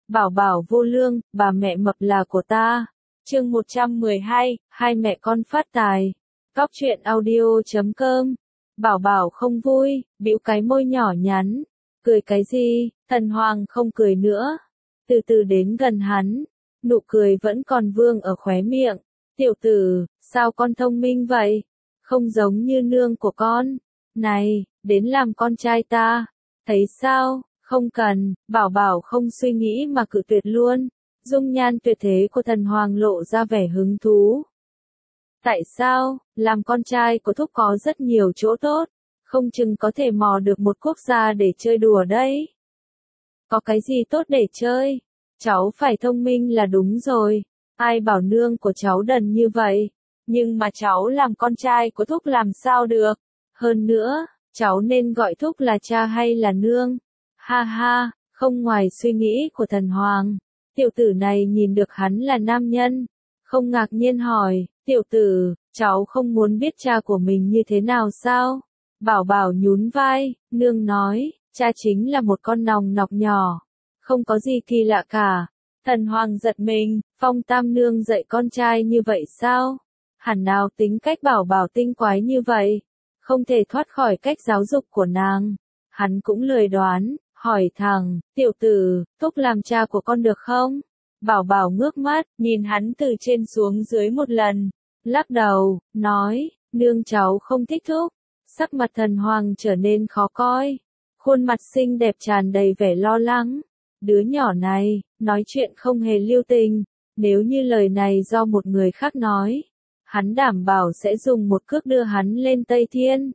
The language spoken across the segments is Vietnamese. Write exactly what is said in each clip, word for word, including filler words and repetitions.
Bảo bảo vô lương, bà mẹ mập là của ta. Chương một trăm mười hai, hai mẹ con phát tài. Cóc truyện audio chấm com. Bảo bảo không vui, bĩu cái môi nhỏ nhắn. Cười cái gì? Thần Hoàng không cười nữa. Từ từ đến gần hắn, nụ cười vẫn còn vương ở khóe miệng. Tiểu tử, sao con thông minh vậy? Không giống như nương của con. Này, đến làm con trai ta. Thấy sao? Không cần. Bảo bảo không suy nghĩ mà cự tuyệt luôn. Dung nhan tuyệt thế của Thần Hoàng lộ ra vẻ hứng thú. Tại sao? Làm con trai của thúc có rất nhiều chỗ tốt. Không chừng có thể mò được một quốc gia để chơi đùa đấy. Có cái gì tốt để chơi? Cháu phải thông minh là đúng rồi. Ai bảo nương của cháu đần như vậy? Nhưng mà cháu làm con trai của thúc làm sao được? Hơn nữa, cháu nên gọi thúc là cha hay là nương? Ha ha, không ngoài suy nghĩ của Thần Hoàng. Tiểu tử này nhìn được hắn là nam nhân. Không ngạc nhiên hỏi, tiểu tử, cháu không muốn biết cha của mình như thế nào sao? Bảo bảo nhún vai, nương nói, cha chính là một con nòng nọc nhỏ. Không có gì kỳ lạ cả. Thần Hoàng giật mình, Phong Tam nương dạy con trai như vậy sao? Hẳn nào tính cách bảo bảo tinh quái như vậy. Không thể thoát khỏi cách giáo dục của nàng. Hắn cũng lười đoán, hỏi thẳng, tiểu tử, thúc làm cha của con được không? Bảo bảo ngước mắt, nhìn hắn từ trên xuống dưới một lần. Lắc đầu, nói, nương cháu không thích thúc. Sắc mặt Thần Hoàng trở nên khó coi. Khuôn mặt xinh đẹp tràn đầy vẻ lo lắng. Đứa nhỏ này, nói chuyện không hề lưu tình. Nếu như lời này do một người khác nói, hắn đảm bảo sẽ dùng một cước đưa hắn lên Tây Thiên.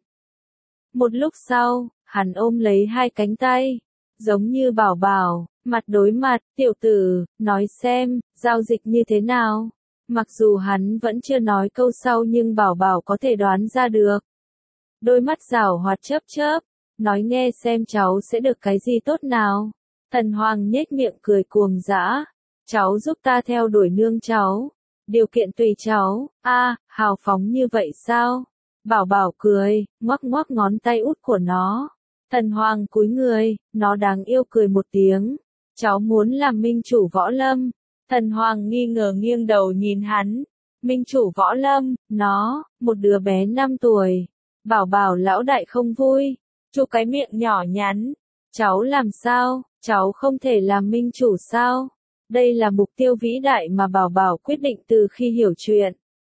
Một lúc sau, hắn ôm lấy hai cánh tay, giống như bảo bảo, mặt đối mặt, tiểu tử, nói xem, giao dịch như thế nào. Mặc dù hắn vẫn chưa nói câu sau nhưng bảo bảo có thể đoán ra được. Đôi mắt giảo hoạt chớp chớp, nói nghe xem cháu sẽ được cái gì tốt nào. Thần Hoàng nhếch miệng cười cuồng dã, cháu giúp ta theo đuổi nương cháu. Điều kiện tùy cháu. A, à, hào phóng như vậy sao? Bảo bảo cười, ngoắc ngoắc ngón tay út của nó. Thần Hoàng cúi người, nó đáng yêu cười một tiếng. Cháu muốn làm minh chủ võ lâm. Thần Hoàng nghi ngờ nghiêng đầu nhìn hắn. Minh chủ võ lâm, nó, một đứa bé năm tuổi. Bảo bảo lão đại không vui. Chu cái miệng nhỏ nhắn. Cháu làm sao? Cháu không thể làm minh chủ sao? Đây là mục tiêu vĩ đại mà bảo bảo quyết định từ khi hiểu chuyện.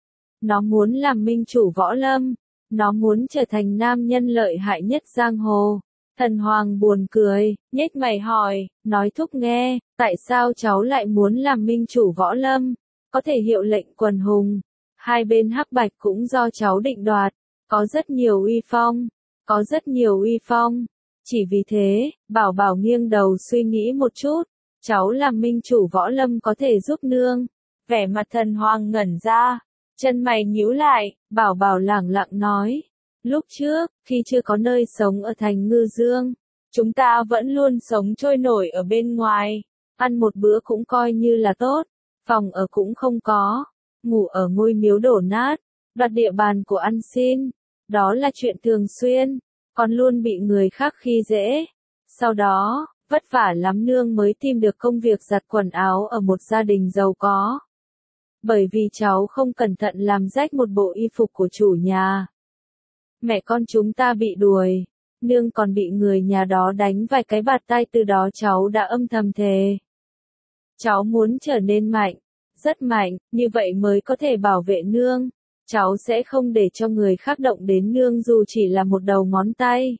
Nó muốn làm minh chủ võ lâm. Nó muốn trở thành nam nhân lợi hại nhất giang hồ. Thần Hoàng buồn cười, nhếch mày hỏi, nói thúc nghe, tại sao cháu lại muốn làm minh chủ võ lâm? Có thể hiệu lệnh quần hùng. Hai bên hắc bạch cũng do cháu định đoạt. Có rất nhiều uy phong. Có rất nhiều uy phong. Chỉ vì thế, bảo bảo nghiêng đầu suy nghĩ một chút. Cháu làm minh chủ võ lâm có thể giúp nương. Vẻ mặt Thần Hoàng ngẩn ra. Chân mày nhíu lại, bảo bảo lẳng lặng nói. Lúc trước, khi chưa có nơi sống ở thành Ngư Dương, chúng ta vẫn luôn sống trôi nổi ở bên ngoài. Ăn một bữa cũng coi như là tốt. Phòng ở cũng không có. Ngủ ở ngôi miếu đổ nát. Đoạt địa bàn của ăn xin. Đó là chuyện thường xuyên. Còn luôn bị người khác khi dễ. Sau đó, vất vả lắm nương mới tìm được công việc giặt quần áo ở một gia đình giàu có. Bởi vì cháu không cẩn thận làm rách một bộ y phục của chủ nhà. Mẹ con chúng ta bị đuổi. Nương còn bị người nhà đó đánh vài cái bạt tai, từ đó cháu đã âm thầm thề. Cháu muốn trở nên mạnh. Rất mạnh, như vậy mới có thể bảo vệ nương. Cháu sẽ không để cho người khác động đến nương dù chỉ là một đầu ngón tay.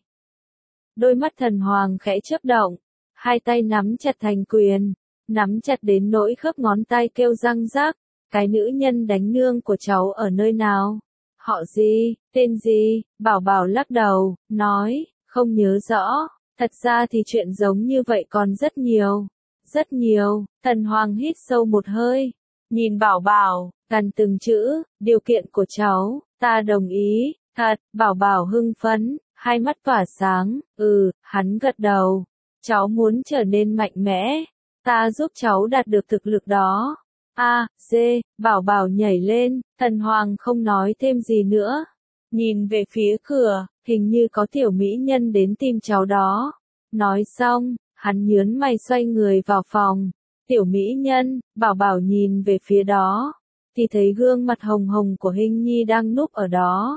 Đôi mắt Thần Hoàng khẽ chớp động. Hai tay nắm chặt thành quyền. Nắm chặt đến nỗi khớp ngón tay kêu răng rắc. Cái nữ nhân đánh nương của cháu ở nơi nào? Họ gì? Tên gì? Bảo bảo lắc đầu, nói, không nhớ rõ. Thật ra thì chuyện giống như vậy còn rất nhiều. Rất nhiều. Thần Hoàng hít sâu một hơi. Nhìn bảo bảo, gần từng chữ, điều kiện của cháu, ta đồng ý. Thật, bảo bảo hưng phấn, hai mắt tỏa sáng. Ừ, hắn gật đầu. Cháu muốn trở nên mạnh mẽ. Ta giúp cháu đạt được thực lực đó. A, D, bảo bảo nhảy lên, Thần Hoàng không nói thêm gì nữa. Nhìn về phía cửa, hình như có tiểu mỹ nhân đến tìm cháu đó. Nói xong, hắn nhớn mày xoay người vào phòng. Tiểu mỹ nhân, Bảo Bảo nhìn về phía đó, thì thấy gương mặt hồng hồng của Hình Nhi đang núp ở đó.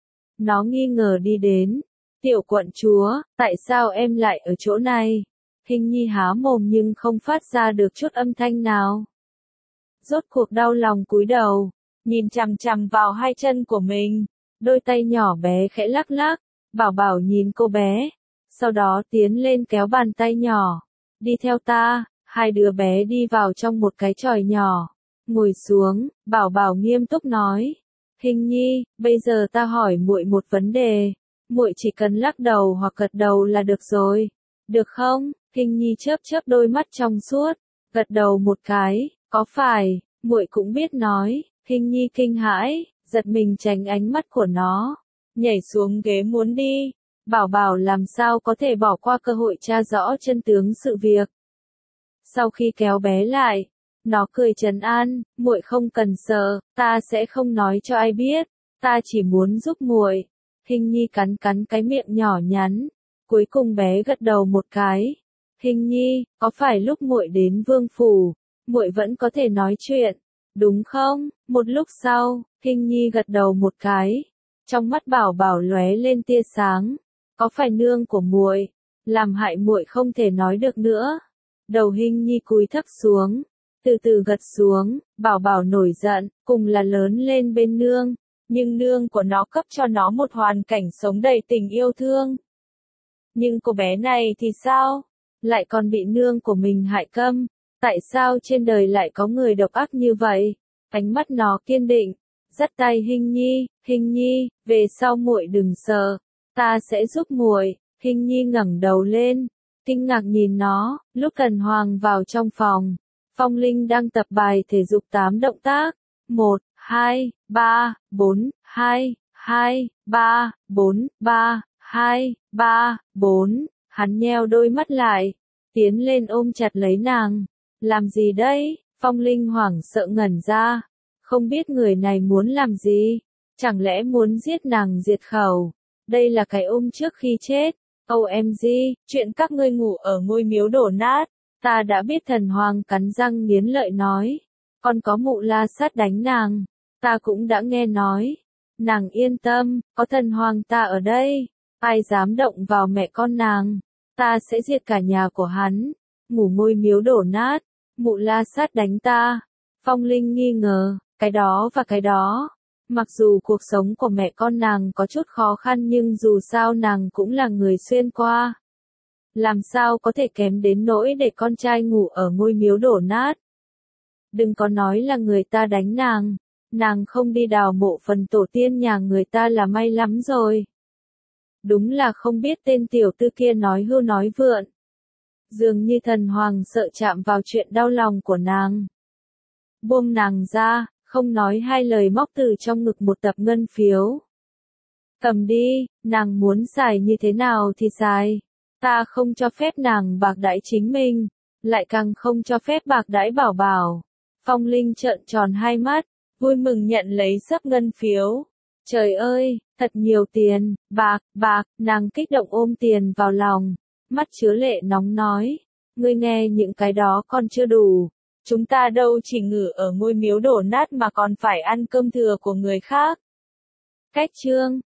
Nó nghi ngờ đi đến. Tiểu quận chúa, tại sao em lại ở chỗ này? Hình Nhi há mồm nhưng không phát ra được chút âm thanh nào. Rốt cuộc đau lòng cúi đầu, nhìn chằm chằm vào hai chân của mình, đôi tay nhỏ bé khẽ lắc lắc. Bảo Bảo nhìn cô bé, sau đó tiến lên kéo bàn tay nhỏ. Đi theo ta. Hai đứa bé đi vào trong một cái chòi nhỏ, ngồi xuống. Bảo Bảo nghiêm túc nói, Hình Nhi, bây giờ ta hỏi muội một vấn đề, muội chỉ cần lắc đầu hoặc gật đầu là được rồi, được không? Hình Nhi chớp chớp đôi mắt trong suốt, gật đầu một cái, có phải, muội cũng biết nói. Hình Nhi kinh hãi, giật mình tránh ánh mắt của nó, nhảy xuống ghế muốn đi. Bảo Bảo làm sao có thể bỏ qua cơ hội tra rõ chân tướng sự việc. Sau khi kéo bé lại, nó cười trấn an, muội không cần sợ, ta sẽ không nói cho ai biết, ta chỉ muốn giúp muội. Hình Nhi cắn cắn cái miệng nhỏ nhắn, cuối cùng bé gật đầu một cái. Hình Nhi, có phải lúc muội đến vương phủ, muội vẫn có thể nói chuyện, đúng không? Một lúc sau, Hình Nhi gật đầu một cái, trong mắt Bảo Bảo lóe lên tia sáng, có phải nương của muội làm hại muội không thể nói được nữa? Đầu Hình Nhi cúi thấp xuống, từ từ gật xuống. Bảo Bảo nổi giận, cùng là lớn lên bên nương, nhưng nương của nó cấp cho nó một hoàn cảnh sống đầy tình yêu thương. Nhưng cô bé này thì sao? Lại còn bị nương của mình hại câm. Tại sao trên đời lại có người độc ác như vậy? Ánh mắt nó kiên định, dắt tay Hình Nhi, Hình Nhi, về sau muội đừng sợ, ta sẽ giúp muội. Hình Nhi ngẩng đầu lên, kinh ngạc nhìn nó. Lúc Tần Hoàng vào trong phòng, Phong Linh đang tập bài thể dục tám động tác. một, hai, ba, bốn, hai, hai, ba, bốn, ba, hai, ba, bốn. Hắn nheo đôi mắt lại, tiến lên ôm chặt lấy nàng. Làm gì đây? Phong Linh hoảng sợ ngẩn ra, không biết người này muốn làm gì, chẳng lẽ muốn giết nàng diệt khẩu. Đây là cái ôm trước khi chết. ô em giê, chuyện các ngươi ngủ ở ngôi miếu đổ nát, ta đã biết. Thần Hoàng cắn răng nghiến lợi nói, còn có Mụ La Sát đánh nàng, ta cũng đã nghe nói. Nàng yên tâm, có Thần Hoàng ta ở đây, ai dám động vào mẹ con nàng, ta sẽ diệt cả nhà của hắn. Ngủ ngôi miếu đổ nát, Mụ La Sát đánh ta. Phong Linh nghi ngờ, cái đó và cái đó. Mặc dù cuộc sống của mẹ con nàng có chút khó khăn nhưng dù sao nàng cũng là người xuyên qua. Làm sao có thể kém đến nỗi để con trai ngủ ở ngôi miếu đổ nát. Đừng có nói là người ta đánh nàng, nàng không đi đào mộ phần tổ tiên nhà người ta là may lắm rồi. Đúng là không biết tên tiểu tư kia nói hưu nói vượn. Dường như Thần Hoàng sợ chạm vào chuyện đau lòng của nàng. Buông nàng ra, không nói hai lời móc từ trong ngực một tập ngân phiếu. Cầm đi, nàng muốn xài như thế nào thì xài. Ta không cho phép nàng bạc đãi chính mình, lại càng không cho phép bạc đãi Bảo Bảo. Phong Linh trợn tròn hai mắt, vui mừng nhận lấy xấp ngân phiếu. Trời ơi, thật nhiều tiền, bạc, bạc, nàng kích động ôm tiền vào lòng, mắt chứa lệ nóng nói, ngươi nghe những cái đó còn chưa đủ. Chúng ta đâu chỉ ngủ ở ngôi miếu đổ nát mà còn phải ăn cơm thừa của người khác. Cách chương